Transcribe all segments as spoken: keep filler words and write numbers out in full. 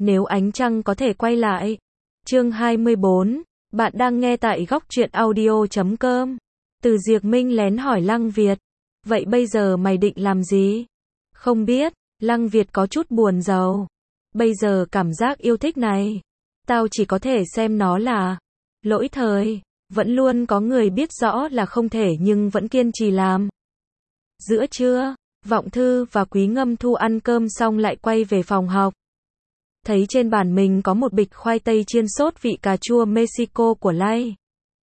Nếu ánh trăng có thể quay lại. Chương hai mươi bốn, bạn đang nghe tại góc truyện audio chấm com. Từ Diệc Minh lén hỏi Lăng Việt, vậy bây giờ mày định làm gì? Không biết, Lăng Việt có chút buồn rầu. Bây giờ cảm giác yêu thích này, tao chỉ có thể xem nó là lỗi thời. Vẫn luôn có người biết rõ là không thể nhưng vẫn kiên trì làm. Giữa trưa, Vọng Thư và Quý Ngâm Thu ăn cơm xong lại quay về phòng học. Thấy trên bàn mình có một bịch khoai tây chiên sốt vị cà chua Mexico của Lai.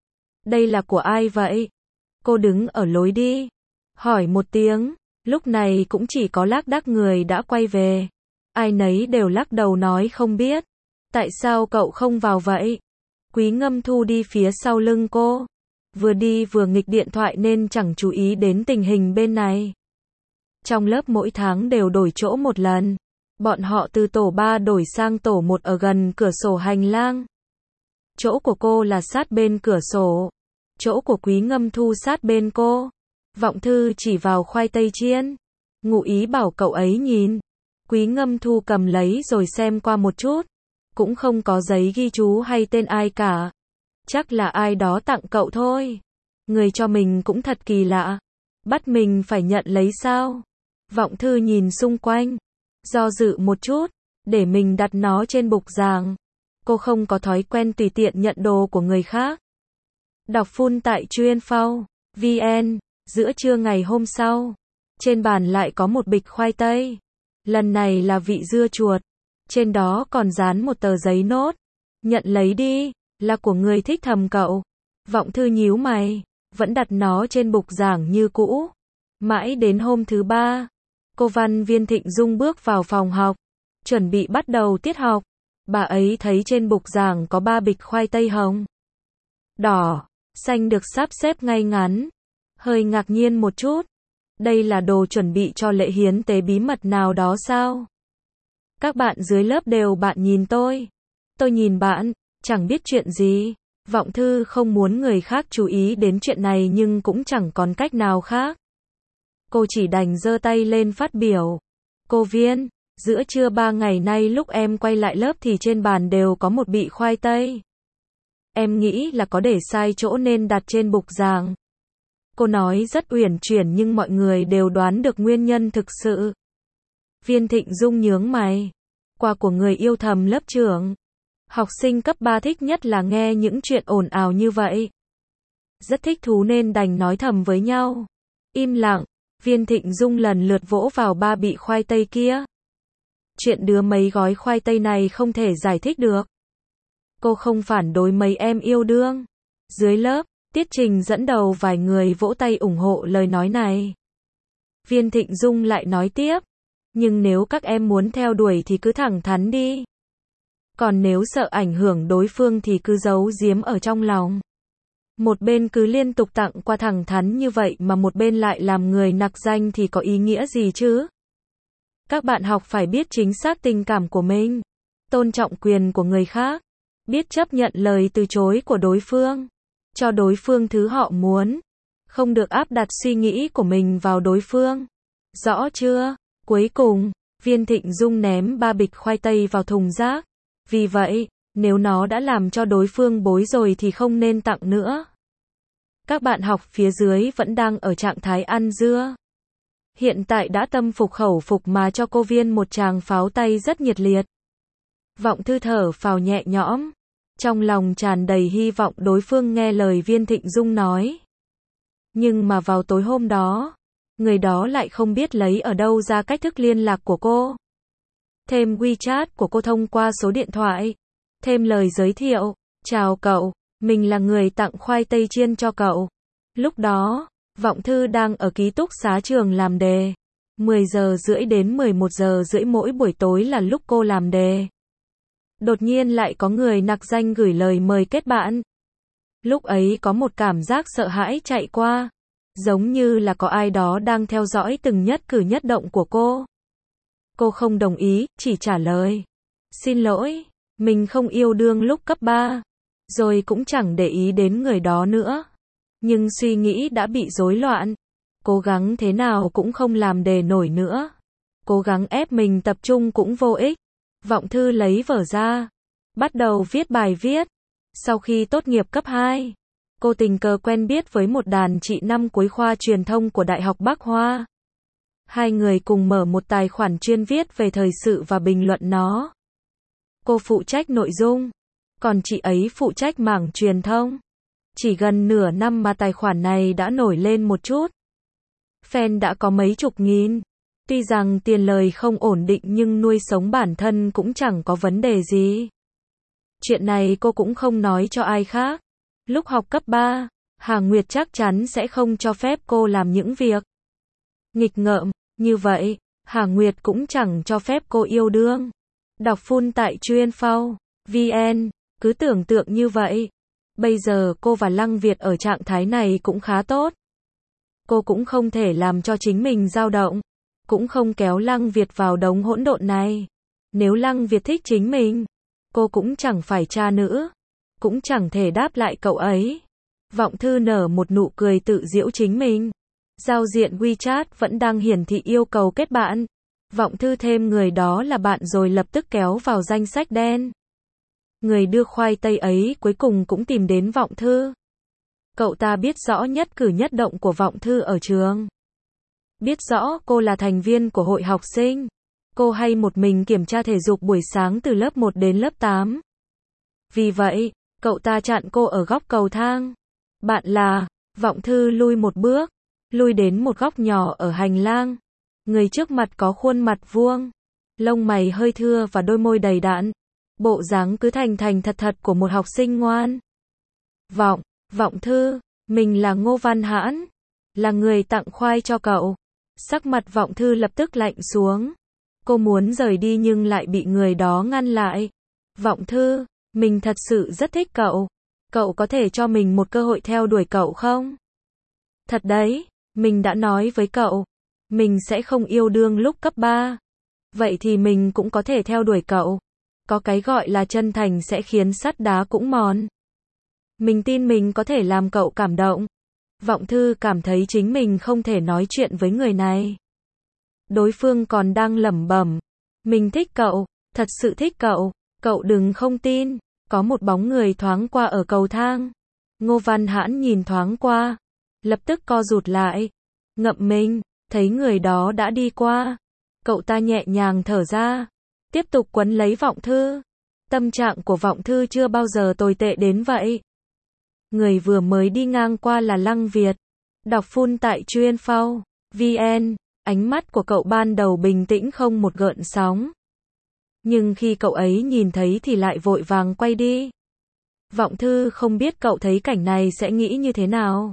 Đây là của ai vậy? Cô đứng ở lối đi, hỏi một tiếng. Lúc này cũng chỉ có lác đác người đã quay về. Ai nấy đều lắc đầu nói không biết. Tại sao cậu không vào vậy? Quý Ngâm Thu đi phía sau lưng cô. Vừa đi vừa nghịch điện thoại nên chẳng chú ý đến tình hình bên này. Trong lớp mỗi tháng đều đổi chỗ một lần. Bọn họ từ tổ ba đổi sang tổ một ở gần cửa sổ hành lang. Chỗ của cô là sát bên cửa sổ. Chỗ của Quý Ngâm Thu sát bên cô. Vọng Thư chỉ vào khoai tây chiên. Ngụ ý bảo cậu ấy nhìn. Quý Ngâm Thu cầm lấy rồi xem qua một chút. Cũng không có giấy ghi chú hay tên ai cả. Chắc là ai đó tặng cậu thôi. Người cho mình cũng thật kỳ lạ. Bắt mình phải nhận lấy sao? Vọng Thư nhìn xung quanh. Do dự một chút. Để mình đặt nó trên bục giảng. Cô không có thói quen tùy tiện nhận đồ của người khác. Đọc full tại chuyên phao vn. Giữa trưa ngày hôm sau. Trên bàn lại có một bịch khoai tây. Lần này là vị dưa chuột. Trên đó còn dán một tờ giấy nốt. Nhận lấy đi, là của người thích thầm cậu. Vọng Thư nhíu mày, vẫn đặt nó trên bục giảng như cũ. Mãi đến hôm thứ ba, cô Văn Viên Thịnh Dung bước vào phòng học, chuẩn bị bắt đầu tiết học. Bà ấy thấy trên bục giảng có ba bịch khoai tây hồng, đỏ, xanh được sắp xếp ngay ngắn. Hơi ngạc nhiên một chút. Đây là đồ chuẩn bị cho lễ hiến tế bí mật nào đó sao? Các bạn dưới lớp đều bạn nhìn tôi. Tôi nhìn bạn, chẳng biết chuyện gì. Vọng Thư không muốn người khác chú ý đến chuyện này nhưng cũng chẳng còn cách nào khác. Cô chỉ đành giơ tay lên phát biểu. Cô Viên, giữa trưa ba ngày nay lúc em quay lại lớp thì trên bàn đều có một bị khoai tây. Em nghĩ là có để sai chỗ nên đặt trên bục giảng. Cô nói rất uyển chuyển nhưng mọi người đều đoán được nguyên nhân thực sự. Viên Thịnh Dung nhướng mày. Quà của người yêu thầm lớp trưởng. Học sinh cấp ba thích nhất là nghe những chuyện ồn ào như vậy. Rất thích thú nên đành nói thầm với nhau. Im lặng, Viên Thịnh Dung lần lượt vỗ vào ba bị khoai tây kia. Chuyện đưa mấy gói khoai tây này không thể giải thích được. Cô không phản đối mấy em yêu đương. Dưới lớp, Tiết Trình dẫn đầu vài người vỗ tay ủng hộ lời nói này. Viên Thịnh Dung lại nói tiếp. Nhưng nếu các em muốn theo đuổi thì cứ thẳng thắn đi. Còn nếu sợ ảnh hưởng đối phương thì cứ giấu giếm ở trong lòng. Một bên cứ liên tục tặng qua thẳng thắn như vậy mà một bên lại làm người nặc danh thì có ý nghĩa gì chứ? Các bạn học phải biết chính xác tình cảm của mình. Tôn trọng quyền của người khác. Biết chấp nhận lời từ chối của đối phương. Cho đối phương thứ họ muốn. Không được áp đặt suy nghĩ của mình vào đối phương. Rõ chưa? Cuối cùng, Viên Thịnh Dung ném ba bịch khoai tây vào thùng rác. Vì vậy, nếu nó đã làm cho đối phương bối rồi thì không nên tặng nữa. Các bạn học phía dưới vẫn đang ở trạng thái ăn dưa. Hiện tại đã tâm phục khẩu phục mà cho cô Viên một tràng pháo tay rất nhiệt liệt. Vọng Thư thở phào nhẹ nhõm. Trong lòng tràn đầy hy vọng đối phương nghe lời Viên Thịnh Dung nói. Nhưng mà vào tối hôm đó, người đó lại không biết lấy ở đâu ra cách thức liên lạc của cô. Thêm WeChat của cô thông qua số điện thoại. Thêm lời giới thiệu. Chào cậu, mình là người tặng khoai tây chiên cho cậu. Lúc đó, Vọng Thư đang ở ký túc xá trường làm đề. mười giờ rưỡi đến mười một giờ rưỡi mỗi buổi tối là lúc cô làm đề. Đột nhiên lại có người nặc danh gửi lời mời kết bạn. Lúc ấy có một cảm giác sợ hãi chạy qua. Giống như là có ai đó đang theo dõi từng nhất cử nhất động của cô. Cô không đồng ý, chỉ trả lời. Xin lỗi, mình không yêu đương lúc cấp ba. Rồi cũng chẳng để ý đến người đó nữa. Nhưng suy nghĩ đã bị rối loạn. Cố gắng thế nào cũng không làm đề nổi nữa. Cố gắng ép mình tập trung cũng vô ích. Vọng Thư lấy vở ra, bắt đầu viết bài viết. Sau khi tốt nghiệp cấp hai, cô tình cờ quen biết với một đàn chị năm cuối khoa truyền thông của Đại học Bách Khoa. Hai người cùng mở một tài khoản chuyên viết về thời sự và bình luận nó. Cô phụ trách nội dung, còn chị ấy phụ trách mảng truyền thông. Chỉ gần nửa năm mà tài khoản này đã nổi lên một chút. Fan đã có mấy chục nghìn. Tuy rằng tiền lời không ổn định nhưng nuôi sống bản thân cũng chẳng có vấn đề gì. Chuyện này cô cũng không nói cho ai khác. Lúc học cấp ba, Hà Nguyệt chắc chắn sẽ không cho phép cô làm những việc nghịch ngợm như vậy. Hà Nguyệt cũng chẳng cho phép cô yêu đương. Đọc full tại chuyên phao vn, cứ tưởng tượng như vậy. Bây giờ cô và Lăng Việt ở trạng thái này cũng khá tốt. Cô cũng không thể làm cho chính mình dao động, cũng không kéo Lăng Việt vào đống hỗn độn này. Nếu Lăng Việt thích chính mình, cô cũng chẳng phải cha nữ, cũng chẳng thể đáp lại cậu ấy. Vọng Thư nở một nụ cười tự giễu chính mình. Giao diện WeChat vẫn đang hiển thị yêu cầu kết bạn. Vọng Thư thêm người đó là bạn rồi lập tức kéo vào danh sách đen. Người đưa khoai tây ấy cuối cùng cũng tìm đến Vọng Thư. Cậu ta biết rõ nhất cử nhất động của Vọng Thư ở trường. Biết rõ cô là thành viên của hội học sinh. Cô hay một mình kiểm tra thể dục buổi sáng từ lớp một đến lớp tám. Vì vậy, cậu ta chặn cô ở góc cầu thang. Bạn là, Vọng Thư lui một bước, lui đến một góc nhỏ ở hành lang. Người trước mặt có khuôn mặt vuông, lông mày hơi thưa và đôi môi đầy đặn. Bộ dáng cứ thành thành thật thật của một học sinh ngoan. Vọng, Vọng Thư, mình là Ngô Văn Hãn, là người tặng khoai cho cậu. Sắc mặt Vọng Thư lập tức lạnh xuống. Cô muốn rời đi nhưng lại bị người đó ngăn lại. Vọng Thư, mình thật sự rất thích cậu. Cậu có thể cho mình một cơ hội theo đuổi cậu không? Thật đấy, mình đã nói với cậu, mình sẽ không yêu đương lúc cấp ba. Vậy thì mình cũng có thể theo đuổi cậu. Có cái gọi là chân thành sẽ khiến sắt đá cũng mòn. Mình tin mình có thể làm cậu cảm động. Vọng Thư cảm thấy chính mình không thể nói chuyện với người này. Đối phương còn đang lẩm bẩm. Mình thích cậu, thật sự thích cậu, cậu đừng không tin. Có một bóng người thoáng qua ở cầu thang. Ngô Văn Hãn nhìn thoáng qua, lập tức co rụt lại. Ngậm mình, thấy người đó đã đi qua. Cậu ta nhẹ nhàng thở ra, tiếp tục quấn lấy Vọng Thư. Tâm trạng của Vọng Thư chưa bao giờ tồi tệ đến vậy. Người vừa mới đi ngang qua là Lăng Việt. Đọc full tại chuyên phao vn, ánh mắt của cậu ban đầu bình tĩnh không một gợn sóng. Nhưng khi cậu ấy nhìn thấy thì lại vội vàng quay đi. Vọng Thư không biết cậu thấy cảnh này sẽ nghĩ như thế nào.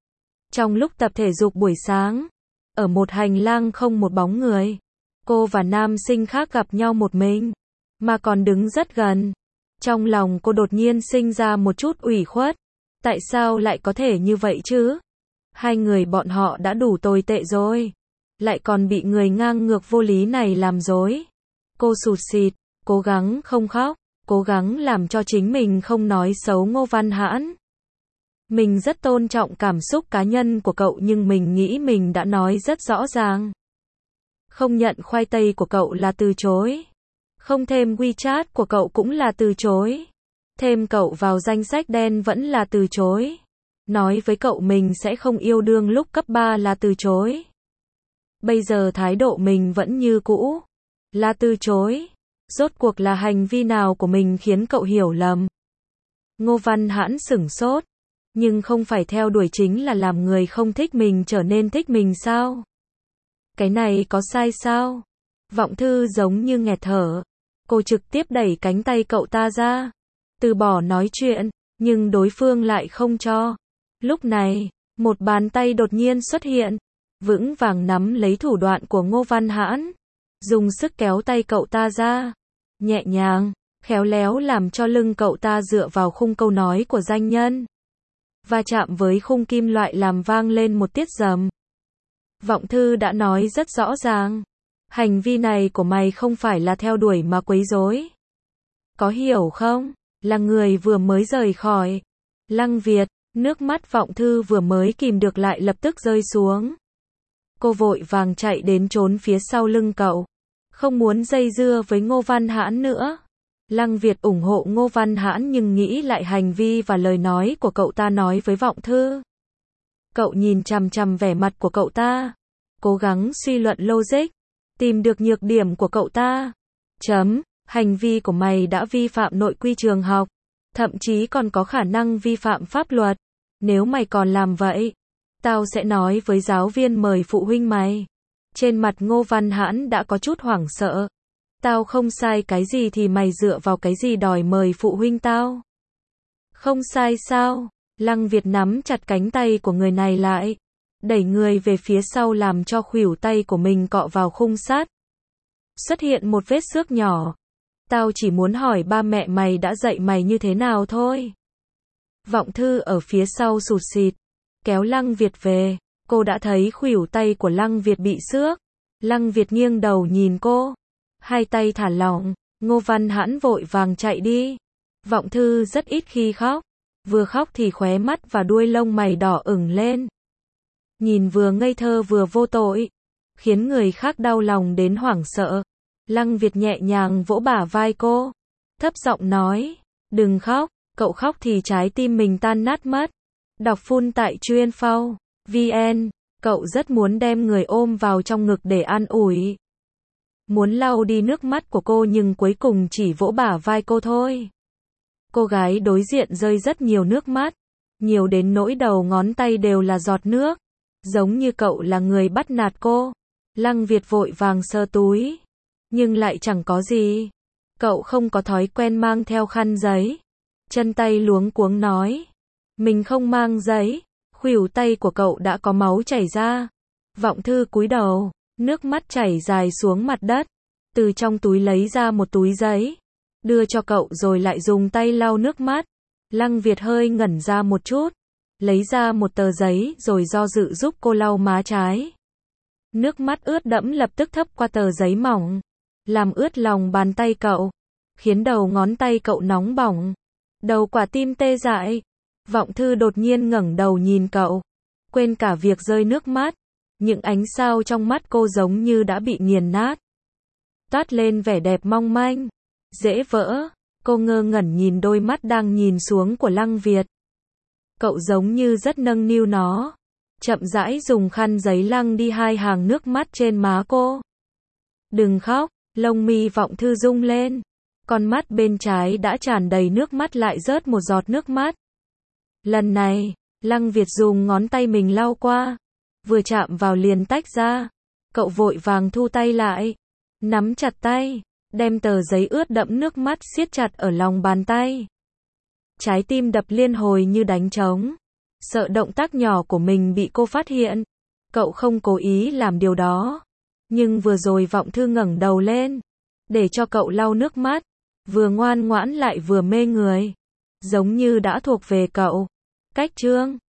Trong lúc tập thể dục buổi sáng, ở một hành lang không một bóng người, cô và nam sinh khác gặp nhau một mình, mà còn đứng rất gần. Trong lòng cô đột nhiên sinh ra một chút ủy khuất. Tại sao lại có thể như vậy chứ? Hai người bọn họ đã đủ tồi tệ rồi, lại còn bị người ngang ngược vô lý này làm dối. Cô sụt sịt, cố gắng không khóc, cố gắng làm cho chính mình không nói xấu Ngô Văn Hãn. Mình rất tôn trọng cảm xúc cá nhân của cậu nhưng mình nghĩ mình đã nói rất rõ ràng. Không nhận khoai tây của cậu là từ chối. Không thêm WeChat của cậu cũng là từ chối. Thêm cậu vào danh sách đen vẫn là từ chối. Nói với cậu mình sẽ không yêu đương lúc cấp ba là từ chối. Bây giờ thái độ mình vẫn như cũ, là từ chối. Rốt cuộc là hành vi nào của mình khiến cậu hiểu lầm? Ngô Văn Hãn sửng sốt. Nhưng không phải theo đuổi chính là làm người không thích mình trở nên thích mình sao? Cái này có sai sao? Vọng Thư giống như nghẹt thở. Cô trực tiếp đẩy cánh tay cậu ta ra, từ bỏ nói chuyện, nhưng đối phương lại không cho. Lúc này, một bàn tay đột nhiên xuất hiện, vững vàng nắm lấy thủ đoạn của Ngô Văn Hãn, dùng sức kéo tay cậu ta ra, nhẹ nhàng, khéo léo làm cho lưng cậu ta dựa vào khung câu nói của danh nhân, và chạm với khung kim loại làm vang lên một tiết rầm. Vọng Thư đã nói rất rõ ràng, hành vi này của mày không phải là theo đuổi mà quấy rối. Có hiểu không? Là người vừa mới rời khỏi. Lăng Việt, nước mắt Vọng Thư vừa mới kìm được lại lập tức rơi xuống. Cô vội vàng chạy đến trốn phía sau lưng cậu. không muốn dây dưa với Ngô Văn Hãn nữa. Lăng Việt ủng hộ Ngô Văn Hãn nhưng nghĩ lại hành vi và lời nói của cậu ta nói với Vọng Thư. Cậu nhìn chằm chằm vẻ mặt của cậu ta, cố gắng suy luận logic, tìm được nhược điểm của cậu ta. Chấm, hành vi của mày đã vi phạm nội quy trường học, thậm chí còn có khả năng vi phạm pháp luật. Nếu mày còn làm vậy, tao sẽ nói với giáo viên mời phụ huynh mày. Trên mặt Ngô Văn Hãn đã có chút hoảng sợ. Tao không sai cái gì thì mày dựa vào cái gì đòi mời phụ huynh tao? Không sai sao? Lăng Việt nắm chặt cánh tay của người này lại, đẩy người về phía sau làm cho khuỷu tay của mình cọ vào khung sắt. Xuất hiện một vết xước nhỏ. Tao chỉ muốn hỏi ba mẹ mày đã dạy mày như thế nào thôi. Vọng Thư ở phía sau sụt sịt, kéo Lăng Việt về. Cô đã thấy khuỷu tay của Lăng Việt bị xước. Lăng Việt nghiêng đầu nhìn cô, hai tay thả lỏng. Ngô Văn Hãn vội vàng chạy đi. Vọng Thư rất ít khi khóc, vừa khóc thì khóe mắt và đuôi lông mày đỏ ửng lên. Nhìn vừa ngây thơ vừa vô tội, khiến người khác đau lòng đến hoảng sợ. Lăng Việt nhẹ nhàng vỗ bả vai cô, thấp giọng nói, đừng khóc, cậu khóc thì trái tim mình tan nát mất. Đọc full tại chuyên phao vn, cậu rất muốn đem người ôm vào trong ngực để an ủi. Muốn lau đi nước mắt của cô nhưng cuối cùng chỉ vỗ bả vai cô thôi. Cô gái đối diện rơi rất nhiều nước mắt, nhiều đến nỗi đầu ngón tay đều là giọt nước, giống như cậu là người bắt nạt cô. Lăng Việt vội vàng sơ túi, nhưng lại chẳng có gì. Cậu không có thói quen mang theo khăn giấy. Chân tay luống cuống nói, mình không mang giấy. Khuỷu tay của cậu đã có máu chảy ra. Vọng Thư cúi đầu, nước mắt chảy dài xuống mặt đất. Từ trong túi lấy ra một túi giấy, đưa cho cậu rồi lại dùng tay lau nước mắt. Lăng Việt hơi ngẩn ra một chút, lấy ra một tờ giấy rồi do dự giúp cô lau má trái. Nước mắt ướt đẫm lập tức thấm qua tờ giấy mỏng, làm ướt lòng bàn tay cậu, khiến đầu ngón tay cậu nóng bỏng. Đầu quả tim tê dại. Vọng Thư đột nhiên ngẩng đầu nhìn cậu, quên cả việc rơi nước mắt. Những ánh sao trong mắt cô giống như đã bị nghiền nát, toát lên vẻ đẹp mong manh, dễ vỡ. Cô ngơ ngẩn nhìn đôi mắt đang nhìn xuống của Lăng Việt. Cậu giống như rất nâng niu nó, chậm rãi dùng khăn giấy lăng đi hai hàng nước mắt trên má cô. Đừng khóc. Lông mi Vọng Thư rung lên, con mắt bên trái đã tràn đầy nước mắt lại rớt một giọt nước mắt. Lần này, Lăng Việt dùng ngón tay mình lau qua, vừa chạm vào liền tách ra. Cậu vội vàng thu tay lại, nắm chặt tay, đem tờ giấy ướt đẫm nước mắt siết chặt ở lòng bàn tay. Trái tim đập liên hồi như đánh trống, sợ động tác nhỏ của mình bị cô phát hiện. Cậu không cố ý làm điều đó, nhưng vừa rồi Vọng Thư ngẩng đầu lên, để cho cậu lau nước mắt, vừa ngoan ngoãn lại vừa mê người, giống như đã thuộc về cậu. Cách chương